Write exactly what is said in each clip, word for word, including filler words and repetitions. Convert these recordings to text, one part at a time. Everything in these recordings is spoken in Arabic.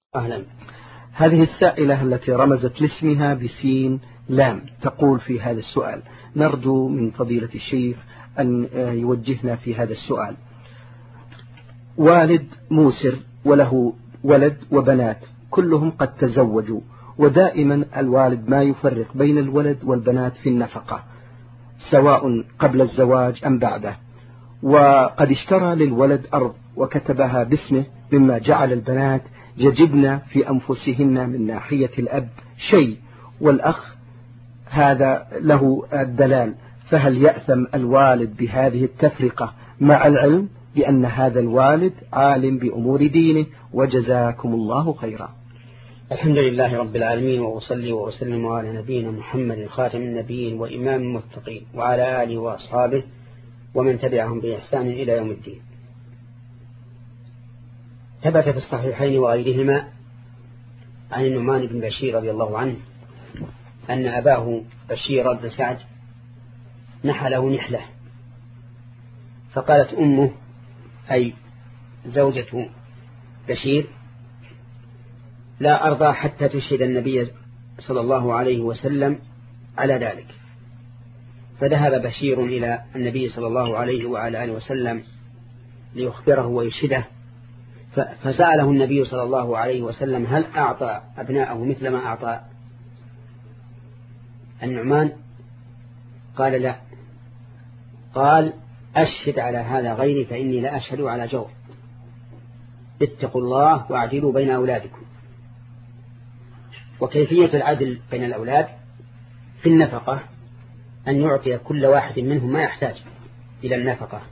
أهلا. هذه السائلة التي رمزت لاسمها بسين لام تقول في هذا السؤال: نرجو من فضيلة الشيخ أن يوجهنا في هذا السؤال. والد موسر وله ولد وبنات كلهم قد تزوجوا، ودائما الوالد ما يفرق بين الولد والبنات في النفقة سواء قبل الزواج أم بعده، وقد اشترى للولد أرض وكتبها باسمه، مما جعل البنات يجدن في أنفسهن من ناحية الأب شيء، والأخ هذا له الدلال، فهل يأثم الوالد بهذه التفرقة مع العلم بأن هذا الوالد عالم بأمور دينه؟ وجزاكم الله خيرا. الحمد لله رب العالمين، وأصلي وأسلم على نبينا محمد خاتم النبيين وإمام المتقين وعلى آله وأصحابه ومن تبعهم بإحسان إلى يوم الدين. ثبت في الصحيحين وغيرهما عن النعمان بن بشير رضي الله عنه أن أباه بشير بن سعد نحله نحلة، فقالت أمه أي زوجة بشير: لا أرضى حتى تشهد النبي صلى الله عليه وسلم على ذلك. فذهب بشير إلى النبي صلى الله عليه وعلى آله وسلم ليخبره ويشهده، فسأله النبي صلى الله عليه وسلم: هل أعطى أبناءه مثل ما أعطى النعمان؟ قال: لا. قال: أشهد على هذا غيري فإني لا أشهد على جور. اتقوا الله واعدلوا بين أولادكم. وكيفية العدل بين الأولاد في النفقة أن يعطي كل واحد منهم ما يحتاج إلى النفقة،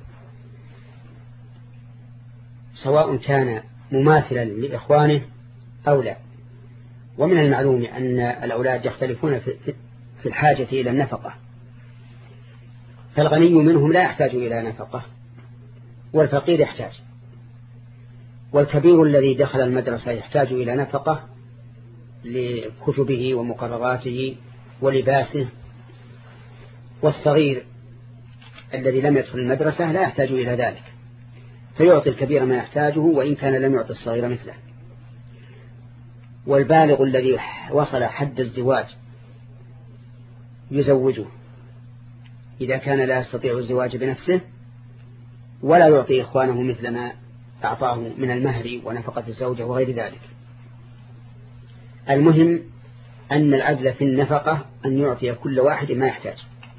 سواء كان مماثلا لإخوانه أو لا. ومن المعلوم أن الأولاد يختلفون في الحاجة إلى النفقة، فالغني منهم لا يحتاج إلى نفقة والفقير يحتاج، والكبير الذي دخل المدرسة يحتاج إلى نفقة لكتبه ومقرراته ولباسه، والصغير الذي لم يدخل المدرسة لا يحتاج إلى ذلك، فيعطي الكبير ما يحتاجه وإن كان لم يعطي الصغير مثله. والبالغ الذي وصل حد الزواج يزوجه إذا كان لا يستطيع الزواج بنفسه، ولا يعطي إخوانه مثل ما أعطاه من المهر ونفقة الزوجة وغير ذلك. المهم أن العدل في النفقة أن يعطي كل واحد ما يحتاج،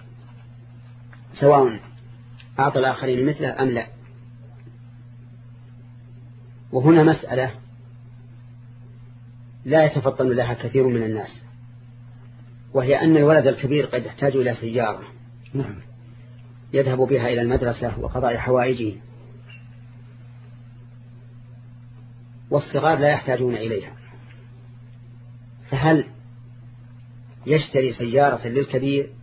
سواء أعطى الآخرين مثله أم لا. وهنا مسألة لا يتفطن لها كثير من الناس، وهي أن الولد الكبير قد يحتاج إلى سيارة نعم يذهب بها إلى المدرسة وقضاء حوائجه، والصغار لا يحتاجون إليها، فهل يشتري سيارة للكبير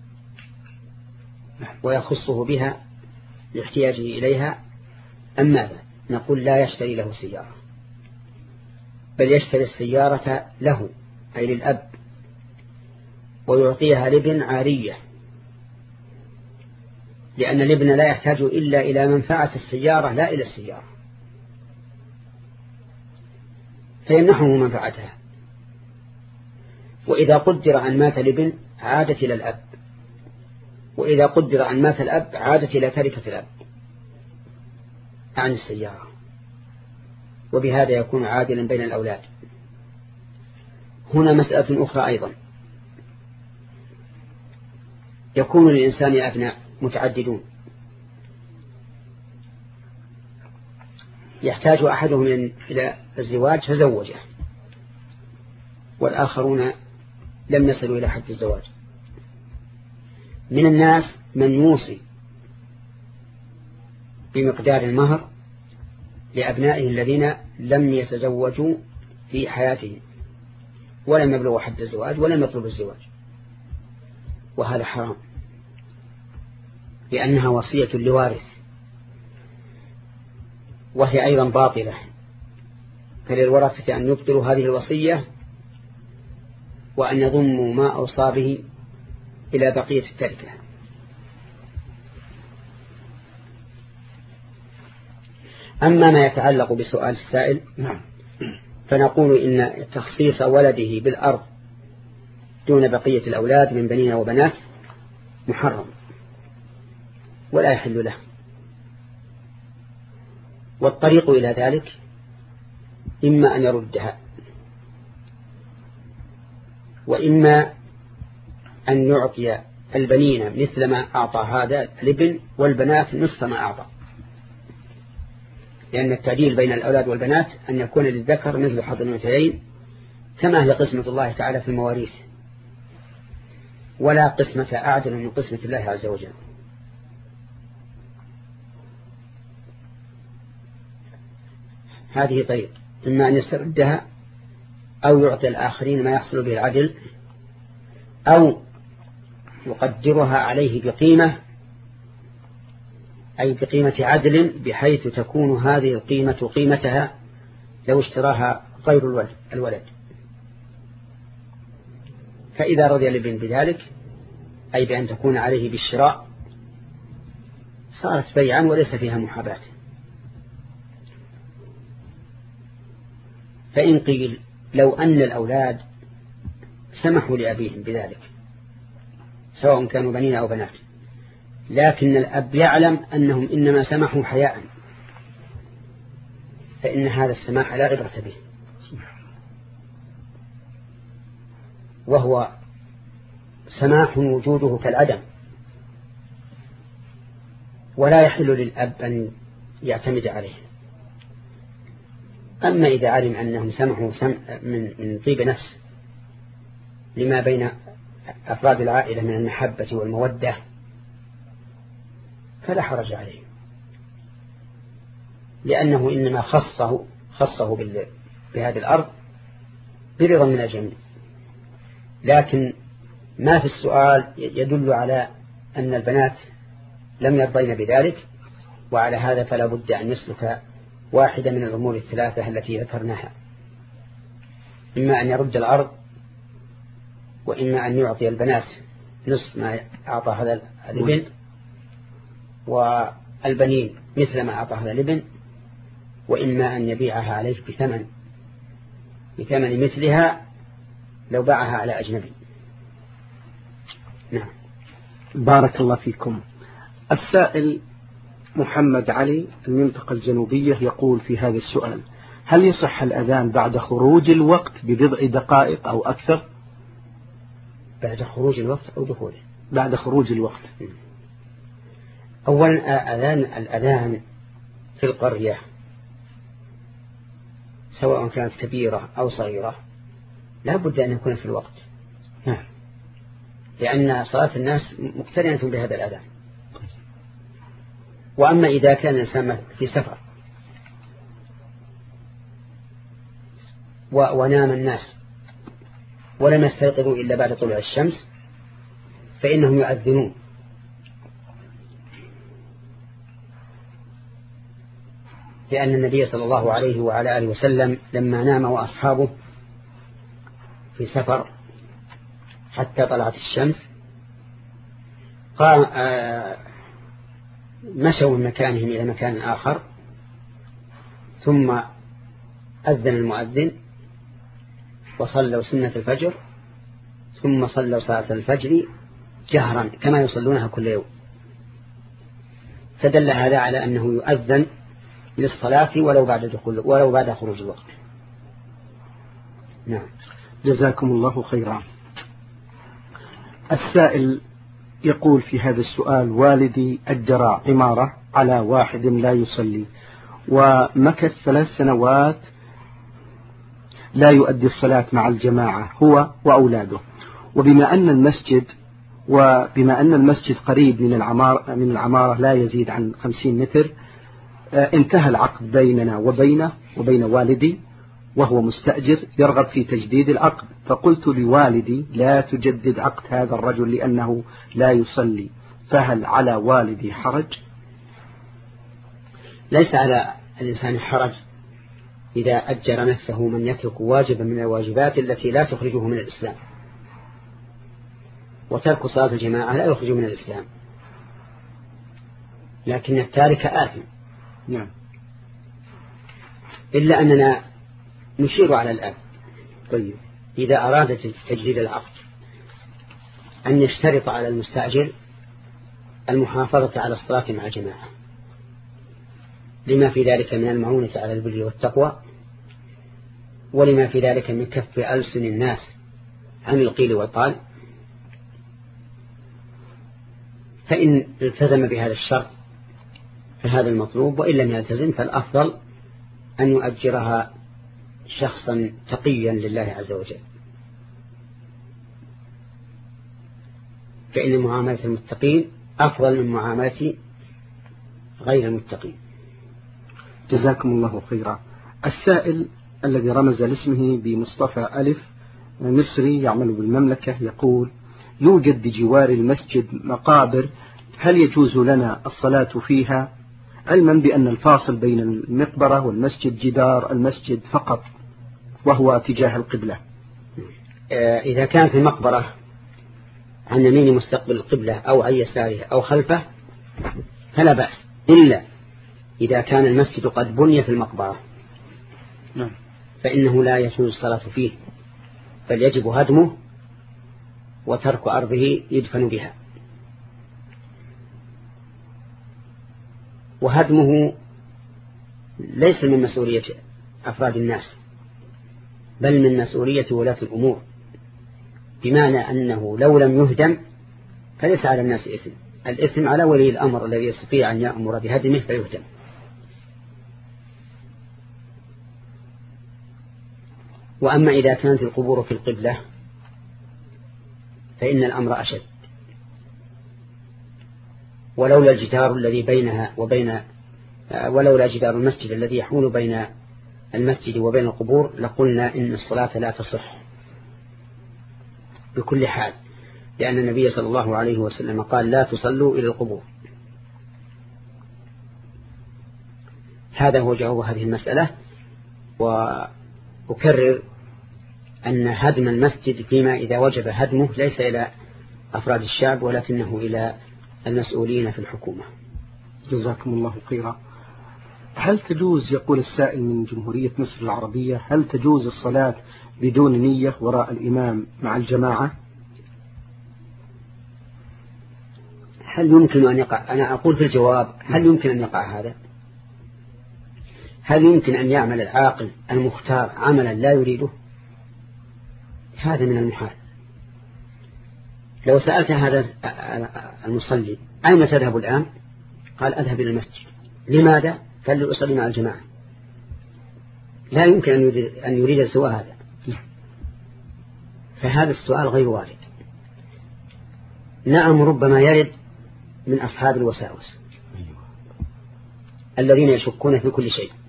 ويخصه بها لاحتياجه إليها أم ماذا؟ نقول: لا يشتري له سيارة، بل يشتري السيارة له أي للأب، ويعطيها لابن عارية، لأن الابن لا يحتاج إلا إلى منفعة السيارة لا إلى السيارة، فيمنحه منفعتها. وإذا قدر أن مات الابن عادت إلى الأب، وإذا قدر أن مات الأب عادت إلى تركة الأب عن السيارة، وبهذا يكون عادلا بين الأولاد. هنا مسألة أخرى أيضا: يكون للإنسان أبناء متعددون، يحتاج أحدهم إلى الزواج فزوجه، والآخرون لم يصلوا إلى حد الزواج. من الناس من يوصي بمقدار المهر لأبنائه الذين لم يتزوجوا في حياتهم ولم يبلغوا حد الزواج ولم يطلبوا الزواج، وهذا حرام، لأنها وصية لوارث، وهي أيضا باطلة، فللورثة أن يبطلوا هذه الوصية وأن يضموا ما أوصى به إلى بقية التركة. أما ما يتعلق بسؤال السائل فنقول إن تخصيص ولده بالأرض دون بقية الأولاد من بنين وبنات محرم ولا يحل له. والطريق إلى ذلك إما أن يردها وإما أن يعطي البنين مثل ما أعطى هذا الابن والبنات نصف ما أعطى، لأن التعديل بين الأولاد والبنات أن يكون للذكر مثل حظ الأنثيين كما هي قسمة الله تعالى في المواريث، ولا قسمة أعدل من قسمة الله عز وجل. هذه طريق، إما أن يستردها أو يعطي الآخرين ما يحصل به العدل أو يقدرها عليه بقيمة، أي بقيمة عدل بحيث تكون هذه القيمة قيمتها لو اشتراها غير الولد. فإذا رضي الابن بذلك أي بأن تكون عليه بالشراء صارت بيعا وليس فيها محاباة. فإن قيل لو أن الأولاد سمحوا لأبيهم بذلك سواء كانوا بنين أو بنات، لكن الأب يعلم أنهم إنما سمحوا حياء، فإن هذا السماح لا عبرة به، وهو سماح وجوده كالعدم، ولا يحل للأب أن يعتمد عليه. أما إذا علم أنهم سمحوا سمح من من طيب نفس لما بين أفراد العائلة من المحبة والمودة فلا حرج عليه، لأنه إنما خصه خصه بهذه الأرض برضا من الجميع. لكن ما في السؤال يدل على أن البنات لم يرضين بذلك، وعلى هذا فلا بد أن يسلك واحدة من الأمور الثلاثة التي ذكرناها، إما أن يرد الأرض، وإما أن يعطي البنات نصف ما أعطى هذا الابن، والبنين مثل ما أعطى هذا الابن، وإما أن يبيعها عليه بثمن بثمن مثلها لو باعها على أجنبي. نعم. بارك الله فيكم. السائل محمد علي المنطقة الجنوبية يقول في هذا السؤال: هل يصح الأذان بعد خروج الوقت ببضع دقائق أو أكثر؟ بعد خروج الوقت أو دخوله؟ بعد خروج الوقت. أولا أذان الأذان في القرية سواء كانت كبيرة أو صغيرة لا بد أن يكون في الوقت، لأن صلاة الناس مقترنة بهذا الأذان. وأما إذا كان الإنسان في سفر ونام الناس ولم يستيقظوا إلا بعد طلوع الشمس فإنهم يؤذنون، لأن النبي صلى الله عليه وعلى آله وسلم لما نام وأصحابه في سفر حتى طلعت الشمس قام آه مشوا من مكانهم إلى مكان آخر، ثم أذن المؤذن وصلوا سنة الفجر، ثم صلوا صلاة الفجر جهرا كما يصلونها كل يوم، فدل هذا على أنه يؤذن للصلاة ولو بعد دخول ولو بعد خروج الوقت. نعم. جزاكم الله خيرا. السائل يقول في هذا السؤال: والدي أجر عمارة على واحد لا يصلي ومكث ثلاث سنوات لا يؤدي الصلاة مع الجماعة هو وأولاده، وبما أن المسجد وبما أن المسجد قريب من العمارة من العمارة لا يزيد عن خمسين متر، انتهى العقد بيننا وبينه وبين والدي وهو مستأجر يرغب في تجديد العقد، فقلت لوالدي لا تجدد عقد هذا الرجل لأنه لا يصلي، فهل على والدي حرج؟ ليس على الإنسان حرج إذا أجر نفسه من يترك واجبا من الواجبات التي لا تخرجه من الإسلام، وترك صلاة الجماعة لا يخرجه من الإسلام، لكن التارك آثم. نعم. إلا أننا نشير على الآن. طيب. إذا أراد تجديد العقد أن يشترط على المستأجر المحافظة على الصلاة مع الجماعة، لما في ذلك من المعونة على البر والتقوى، ولما في ذلك من كف ألسن الناس عن القيل والقال. فإن التزم بهذا الشرط فهذا المطلوب، وإن لم يلتزم فالأفضل أن يؤجرها شخصا تقيا لله عز وجل، فإن معاملة المتقين أفضل من معاملة غير المتقين. جزاكم الله خيرا. السائل الذي رمز لاسمه بمصطفى ألف مصري يعمل بالمملكة يقول: يوجد بجوار المسجد مقابر، هل يجوز لنا الصلاة فيها، علما بأن الفاصل بين المقبرة والمسجد جدار المسجد فقط وهو اتجاه القبلة؟ إذا كانت المقبرة عن يمين مستقبل القبلة أو عن يساره أو خلفه فلا بأس، إلا إذا كان المسجد قد بني في المقبرة فإنه لا يجوز الصلاة فيه، بل يجب هدمه وترك أرضه يدفن بها. وهدمه ليس من مسؤولية أفراد الناس، بل من مسؤولية ولاة الأمور، بمعنى أنه لو لم يهدم فليس على الناس إثم، الإثم على ولي الأمر الذي يستطيع أن يأمر بهدمه فيهدم. وأما إذا كانت القبور في القبلة فإن الأمر أشد، ولولا الجدار الذي بينها وبين ولولا جدار المسجد الذي يحول بين المسجد وبين القبور لقلنا إن الصلاة لا تصح بكل حال، لأن النبي صلى الله عليه وسلم قال: لا تصلوا إلى القبور. هذا هو جواب هذه المسألة. وأكرر أن هدم المسجد فيما إذا وجب هدمه ليس إلى أفراد الشعب ولكنه إلى المسؤولين في الحكومة. جزاكم الله خيرا. هل تجوز، يقول السائل من جمهورية مصر العربية، هل تجوز الصلاة بدون نية وراء الإمام مع الجماعة؟ هل يمكن أن يقع؟ أنا أقول في الجواب: هل يمكن أن يقع هذا؟ هل يمكن أن يعمل العاقل المختار عملا لا يريده؟ هذا من المحال. لو سألت هذا المصلي: أين تذهب الآن؟ قال: أذهب إلى المسجد. لماذا؟ قال: لأصلي مع الجماعة. لا يمكن أن يريد, أن يريد سوى هذا، فهذا السؤال غير وارد. نعم، ربما يرد من أصحاب الوساوس الذين يشكون في كل شيء،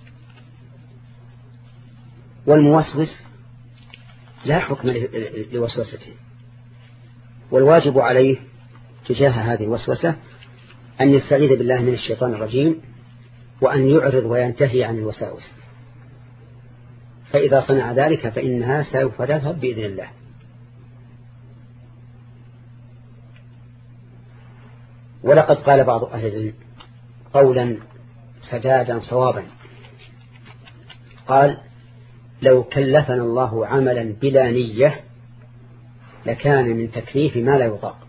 والموسوس لا حكم لوسوسته، والواجب عليه تجاه هذه الوسوسة أن يستعيذ بالله من الشيطان الرجيم، وأن يعرض وينتهي عن الوساوس، فإذا صنع ذلك فإنها سوف تذهب بإذن الله. ولقد قال بعض أهل العلم قولا سدادا صوابا، قال: لو كلفنا الله عملا بلا نية لكان من تكليف ما لا يطاق.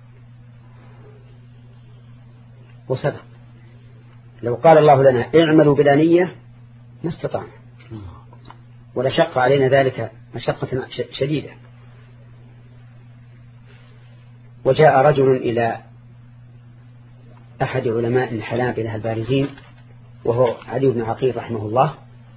وصدق، لو قال الله لنا اعملوا بلا نية ما استطعنا، ولشق علينا ذلك مشقة شديدة. وجاء رجل إلى أحد علماء الحنابلة البارزين وهو علي بن عقيل رحمه الله،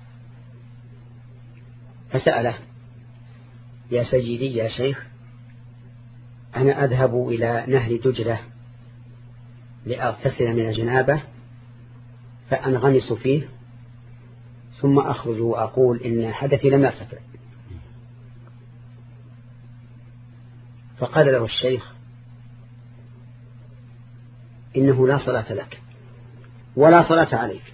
فسأله: يا سيدي يا شيخ، أنا أذهب إلى نهر دجلة لأغتسل من الجنابة فأنغمس فيه ثم أخرج وأقول إن حدثي لم يرتفع. فقال له الشيخ: إنه لا صلاة لك ولا صلاة عليك.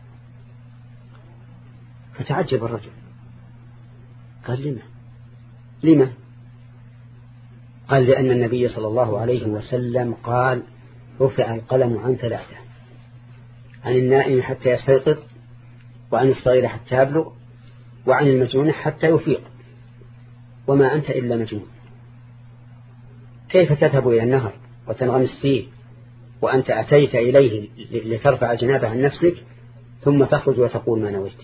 فتعجب الرجل، قال: لما لما قال: لأن النبي صلى الله عليه وسلم قال: رفع القلم عن ثلاثة، عن النائم حتى يستيقظ، وعن الصغير حتى يبلغ، وعن المجنون حتى يفيق، وما أنت إلا مجنون. كيف تذهب إلى النهر وتنغمس فيه وأنت أتيت إليه لترفع جنابه عن نفسك ثم تخرج وتقول ما نويت؟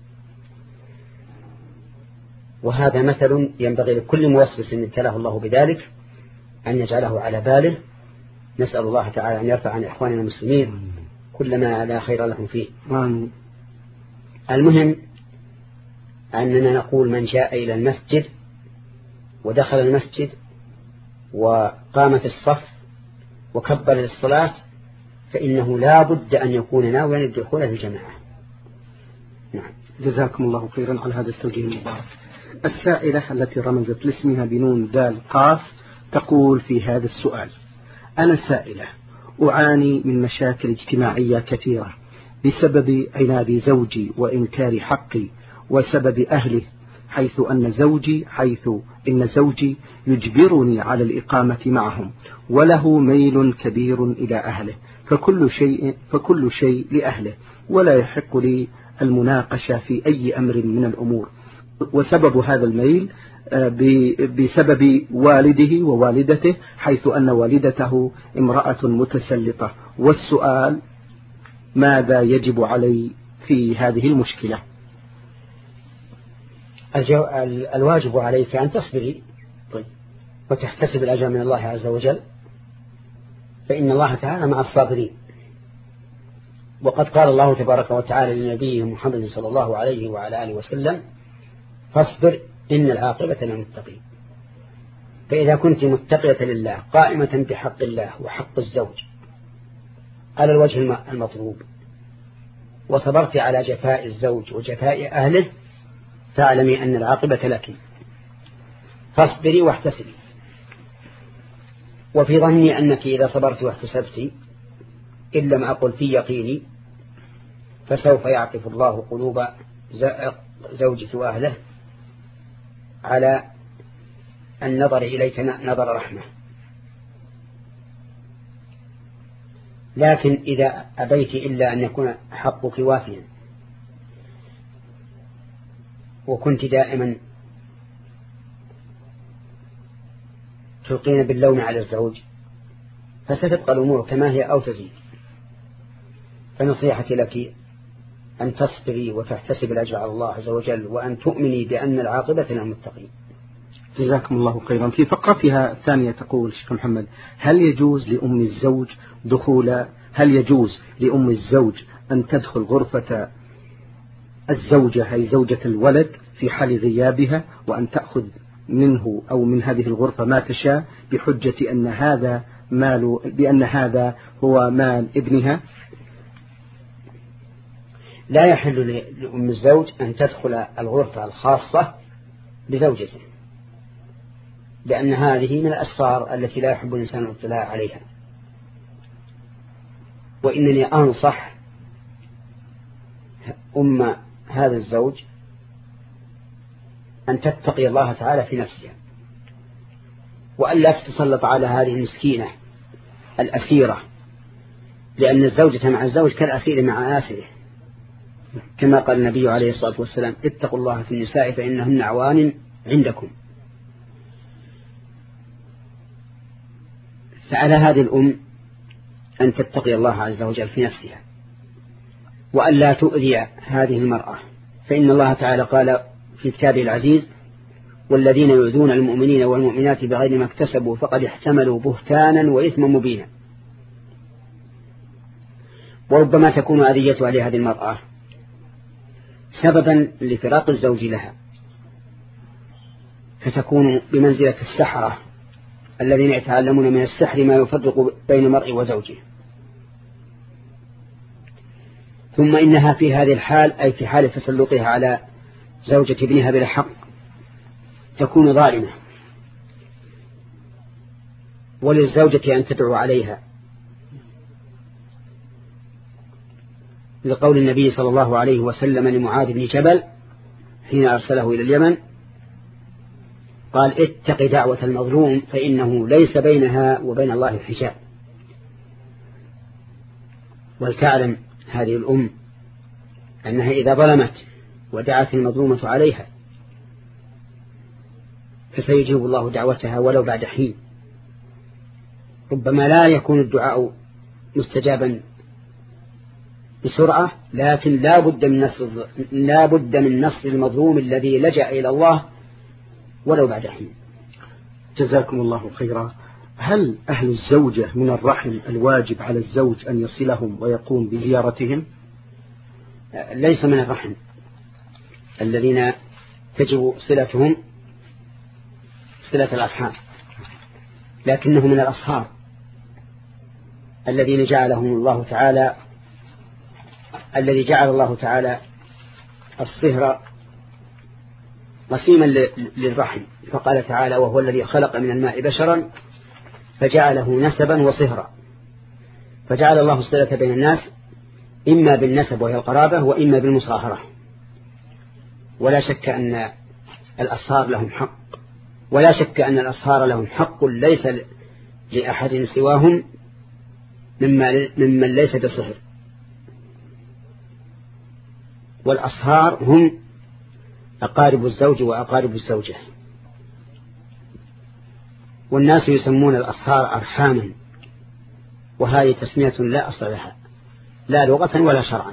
وهذا مثل ينبغي لكل موسوس ابتلاه الله بذلك أن يجعله على باله. نسأل الله تعالى أن يرفع عن إخواننا المسلمين كل ما لا خير لهم فيه. المهم أننا نقول من جاء إلى المسجد ودخل المسجد وقام في الصف وكبر للصلاة فإنه لا بد أن يكون ناويا الدخول في الجماعة. نعم، جزاكم الله خيرا على هذا التوجيه المبارك. السائلة التي رمزت لاسمها بنون دال قاف تقول في هذا السؤال: أنا سائلة أعاني من مشاكل اجتماعية كثيرة بسبب عناد زوجي وإنكار حقي وسبب أهله، حيث أن زوجي حيث إن زوجي يجبرني على الإقامة معهم وله ميل كبير إلى أهله، فكل شيء فكل شيء لأهله ولا يحق لي المناقشة في أي أمر من الأمور. وسبب هذا الميل بسبب والده ووالدته، حيث أن والدته امرأة متسلطة. والسؤال: ماذا يجب علي في هذه المشكلة؟ الواجب عليك أن تصبري وتحتسب الأجر من الله عز وجل، فإن الله تعالى مع الصابرين. وقد قال الله تبارك وتعالى لنبيه محمد صلى الله عليه وعلى آله وسلم: فاصبر إن العاقبة للمتقين. فإذا كنت متقية لله قائمة بحق الله وحق الزوج على الوجه المطلوب وصبرت على جفاء الزوج وجفاء أهله، فاعلمي أن العاقبة لك، فاصبري واحتسبي. وفي ظني أنك إذا صبرت واحتسبت إن لم أقل في يقيني فسوف يعطف الله قلوب زوجك وأهله على النظر إليك نظر رحمة. لكن إذا أبيت إلا أن يكون حقك وافيا وكنت دائما تلقين باللوم على الزوج فستبقى الأمور كما هي أو تزيد. فنصيحتي لك أن تصبري وتحتسب الأجر على الله عز وجل، وأن تؤمني بأن العاقبة للمتقين. جزاكم الله خيرا. في فقرتها الثانية تقول شيخ محمد: هل يجوز لأم الزوج دخول هل يجوز لأم الزوج أن تدخل غرفة الزوجة أي زوجة الولد في حال غيابها وأن تأخذ منه أو من هذه الغرفة ما تشاء بحجة أن هذا مال بأن هذا هو مال ابنها؟ لا يحل لأم الزوج أن تدخل الغرفة الخاصة بزوجته، لأن هذه من الأسرار التي لا يحب الإنسان الاطلاع عليها. وإنني أنصح أم هذا الزوج أن تتقي الله تعالى في نفسها، وأن لا تتسلط على هذه المسكينة الأسيرة، لأن الزوجة مع الزوج كالأسير مع آسره، كما قال النبي عليه الصلاة والسلام: اتقوا الله في النساء فإنهن عوان عندكم. فعلى هذه الأم أن تتقي الله عز وجل في نفسها، وأن لا تؤذي هذه المرأة، فإن الله تعالى قال في كتابه العزيز: والذين يؤذون المؤمنين والمؤمنات بغير ما اكتسبوا فقد احتملوا بهتانا وإثما مبينا. وربما تكون أذيتها لهذه المرأة سببا لفراق الزوج لها، فتكون بمنزلة السحرة الذين يتعلمون من السحر ما يفرق بين المرء وزوجه. ثم إنها في هذه الحال، أي في حال تسلطها على زوجة ابنها بلا حق، تكون ظالمة، وللزوجة أن تدعو عليها، لقول النبي صلى الله عليه وسلم لمعاذ بن جبل حين أرسله إلى اليمن قال: اتق دعوة المظلوم فإنه ليس بينها وبين الله حجاب. ولتعلم هذه الأم أنها إذا ظلمت ودعت المظلومة عليها فسيجيب الله دعوتها ولو بعد حين. ربما لا يكون الدعاء مستجابا بسرعة، لكن لا بد من نصر لا بد من نصر المظلوم الذي لجأ إلى الله ولو بعد حين. جزاكم الله خيرا. هل أهل الزوجة من الرحم الواجب على الزوج أن يصلهم ويقوم بزيارتهم؟ ليس من الرحم الذين تجب صلتهم صلة الأرحام، لكنه من الأصهار الذين جعلهم الله تعالى الذي جعل الله تعالى الصهر قسيما للرحم، فقال تعالى: وهو الذي خلق من الماء بشرا فجعله نسبا وصهرا. فجعل الله الصلة بين الناس إما بالنسب وهي القرابة، وإما بالمصاهرة. ولا شك أن الأصهار لهم حق، ولا شك أن الأصهار لهم حق ليس لأحد سواهم ممن ليس بصهر. والأصهار هم أقارب الزوج وأقارب الزوجة، والناس يسمون الأصهار أرحاما، وهذه تسمية لا أصل لها لا لغة ولا شرعا.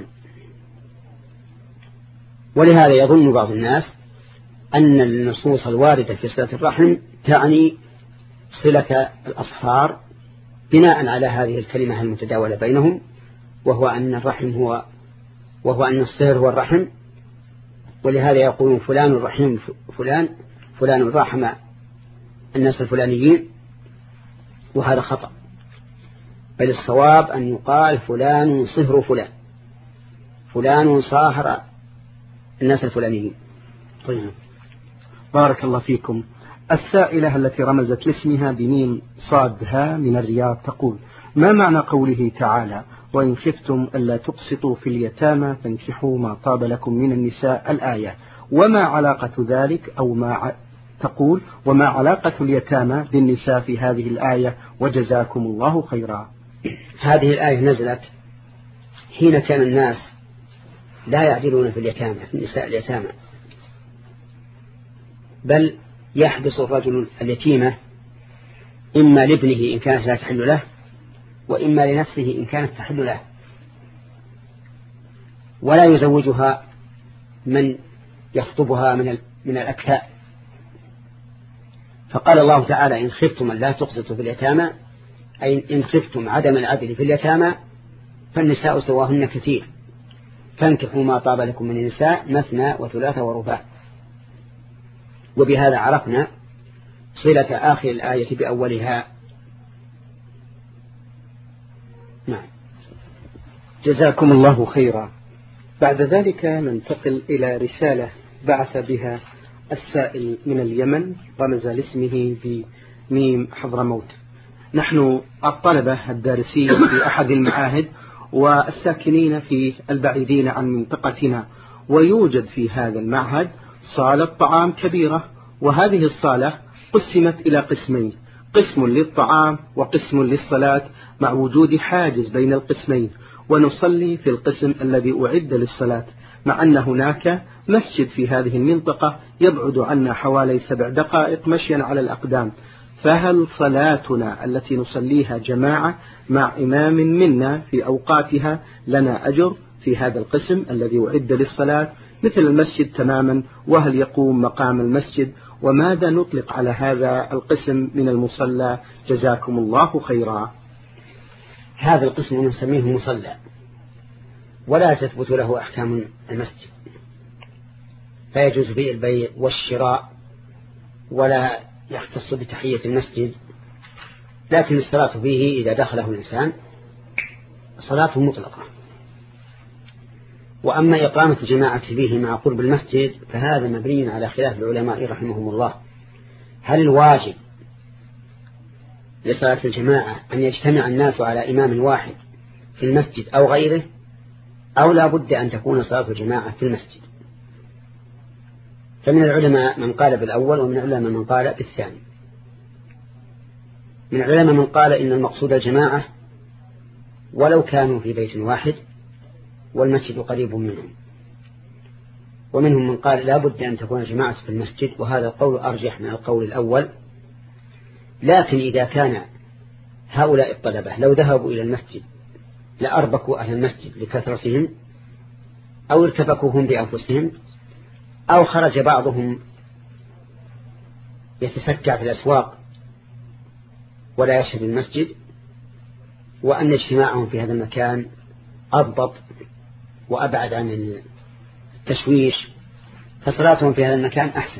ولهذا يظن بعض الناس أن النصوص الواردة في صلة الرحم تعني صلة الأصهار بناء على هذه الكلمة المتداولة بينهم، وهو أن الرحم هو وهو أن الصهر هو الرحم. ولهذا يقولون فلان الرحم فلان فلان رحم الناس الفلانيين، وهذا خطأ، بل الصواب أن يقال فلان صهر فلان فلان صاهر الناس الفلانيين. طيب، بارك الله فيكم. السائلة التي رمزت لاسمها بميم صادها من الرياض تقول: ما معنى قوله تعالى: وإن خفتم ألا تقسطوا في اليتامى فانكحوا ما طاب لكم من النساء الآية، وما علاقة ذلك أو ما ع... تقول وما علاقة اليتامى بالنساء في هذه الآية، وجزاكم الله خيرا. هذه الآية نزلت حين كان الناس لا يعدلون في اليتامى في النساء اليتامى، بل يحبس الرجل اليتيمة إما لابنه إن كانت لا تحل له، وإما لنفسه إن كانت تحل له، ولا يزوجها من يخطبها من من الأكفاء. فقال الله تعالى: إن خفتم أن لا تقسطوا في اليتامى، أي إن خفتم عدم العدل في اليتامى فالنساء سواهن كثير، فانكحوا ما طاب لكم من النساء مثنى وثلاث ورباع. وبهذا عرفنا صلة آخر الآية بأولها. نعم. جزاكم الله خيرا. بعد ذلك ننتقل إلى رسالة بعث بها السائل من اليمن، رمز لاسمه بميم حضرموت. نحن الطلبة الدارسين في أحد المعاهد والساكنين في البعيدين عن منطقتنا، ويوجد في هذا المعهد صالة طعام كبيرة، وهذه الصالة قسمت إلى قسمين: قسم للطعام وقسم للصلاة، مع وجود حاجز بين القسمين، ونصلي في القسم الذي أعد للصلاة، مع أن هناك مسجد في هذه المنطقة يبعد عنا حوالي سبع دقائق مشيا على الأقدام. فهل صلاتنا التي نصليها جماعة مع إمام منا في أوقاتها لنا أجر في هذا القسم الذي أعد للصلاة مثل المسجد تماما؟ وهل يقوم مقام المسجد؟ وماذا نطلق على هذا القسم من المصلى؟ جزاكم الله خيرا. هذا القسم نسميه مصلى، ولا تثبت له أحكام المسجد، فيجوز فيه البيع والشراء، ولا يختص بتحية المسجد، لكن الصلاة فيه إذا دخله الإنسان صلاة مطلقة. وأما إقامة الجماعة فيه مع قرب المسجد فهذا مبني على خلاف العلماء رحمهم الله. هل الواجب لصلاة الجماعة أن يجتمع الناس على إمام واحد في المسجد أو غيره، أو لا بد أن تكون صلاة الجماعة في المسجد؟ فمن العلماء من قال بالأول، ومن العلماء من قال بالثاني. من العلماء من قال إن المقصود الجماعة ولو كانوا في بيت واحد والمسجد قريب منهم، ومنهم من قال لا بد أن تكون جماعة في المسجد، وهذا القول أرجح من القول الأول. لكن إذا كان هؤلاء الطلبة لو ذهبوا إلى المسجد لأربكوا أهل المسجد لكثرتهم، أو ارتبكوا هم بأنفسهم، أو خرج بعضهم يتسكع في الأسواق ولا يشهد المسجد، وأن اجتماعهم في هذا المكان أضبط وأبعد عن التشويش، فصلاتهم في هذا المكان أحسن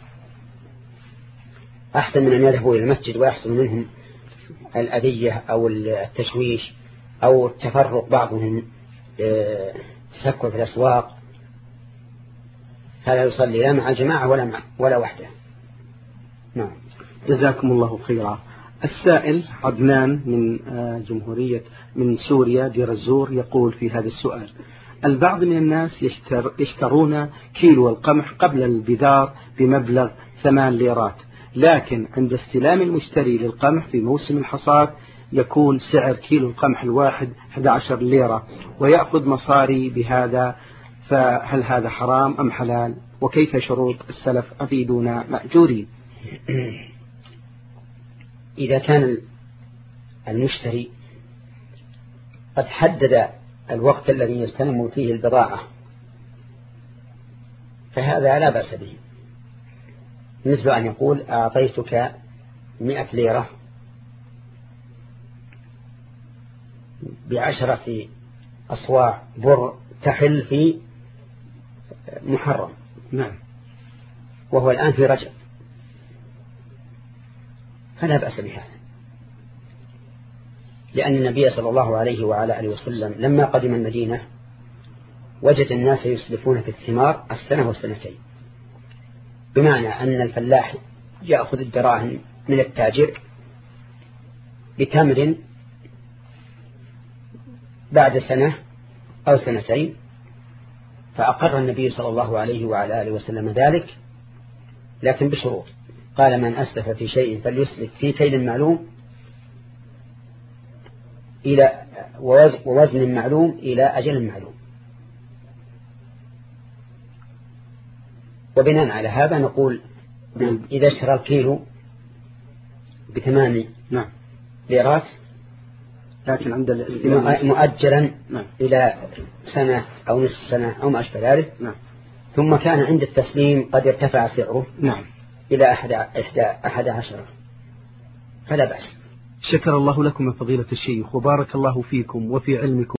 أحسن من أن يذهبوا إلى المسجد ويحصل منهم الأذية أو التشويش أو التفرق، بعضهم تسكع في الأسواق، فلا يصلي لا مع الجماعة ولا مع ولا وحده. نعم. جزاكم الله خيرا. السائل عدنان من جمهورية من سوريا دير الزور يقول في هذا السؤال: البعض من الناس يشتر يشترون كيلو القمح قبل البذار بمبلغ ثمان ليرات، لكن عند استلام المشتري للقمح في موسم الحصاد يكون سعر كيلو القمح الواحد أحد عشر ليرة ويأخذ مصاري بهذا، فهل هذا حرام أم حلال؟ وكيف شروط السلف أفيدونا مأجورين؟ إذا كان المشتري قد حدد الوقت الذي يستلم فيه البضاعة فهذا لا بأس به، مثل أن يقول أعطيتك مئة ليرة بعشرة أصواع بر تحل في محرم، نعم، وهو الآن في رجب، فلا بأس بهذا، لأن النبي صلى الله عليه وعلى آله وسلم لما قدم المدينة وجد الناس يسلفون في الثمار السنة والسنتين، بمعنى أن الفلاح يأخذ الدراهم من التاجر بتمر بعد سنة أو سنتين، فأقر النبي صلى الله عليه وعلى آله وسلم ذلك، لكن بشروط. قال: من أسلف في شيء فليسلف في كيل معلوم إلى ووزن معلوم إلى أجل معلوم. وبناء على هذا نقول إذا اشترى الكيلو بثماني نعم ليرات لكن عند الاستلام مؤجلا نعم. إلى سنة أو نصف سنة أو ما أشبه ذلك، نعم. ثم كان عند التسليم قد ارتفع سعره نعم. إلى أحد, أحد عشر فلا بأس. شكر الله لكم يا فضيلة الشيخ وبارك الله فيكم وفي علمكم.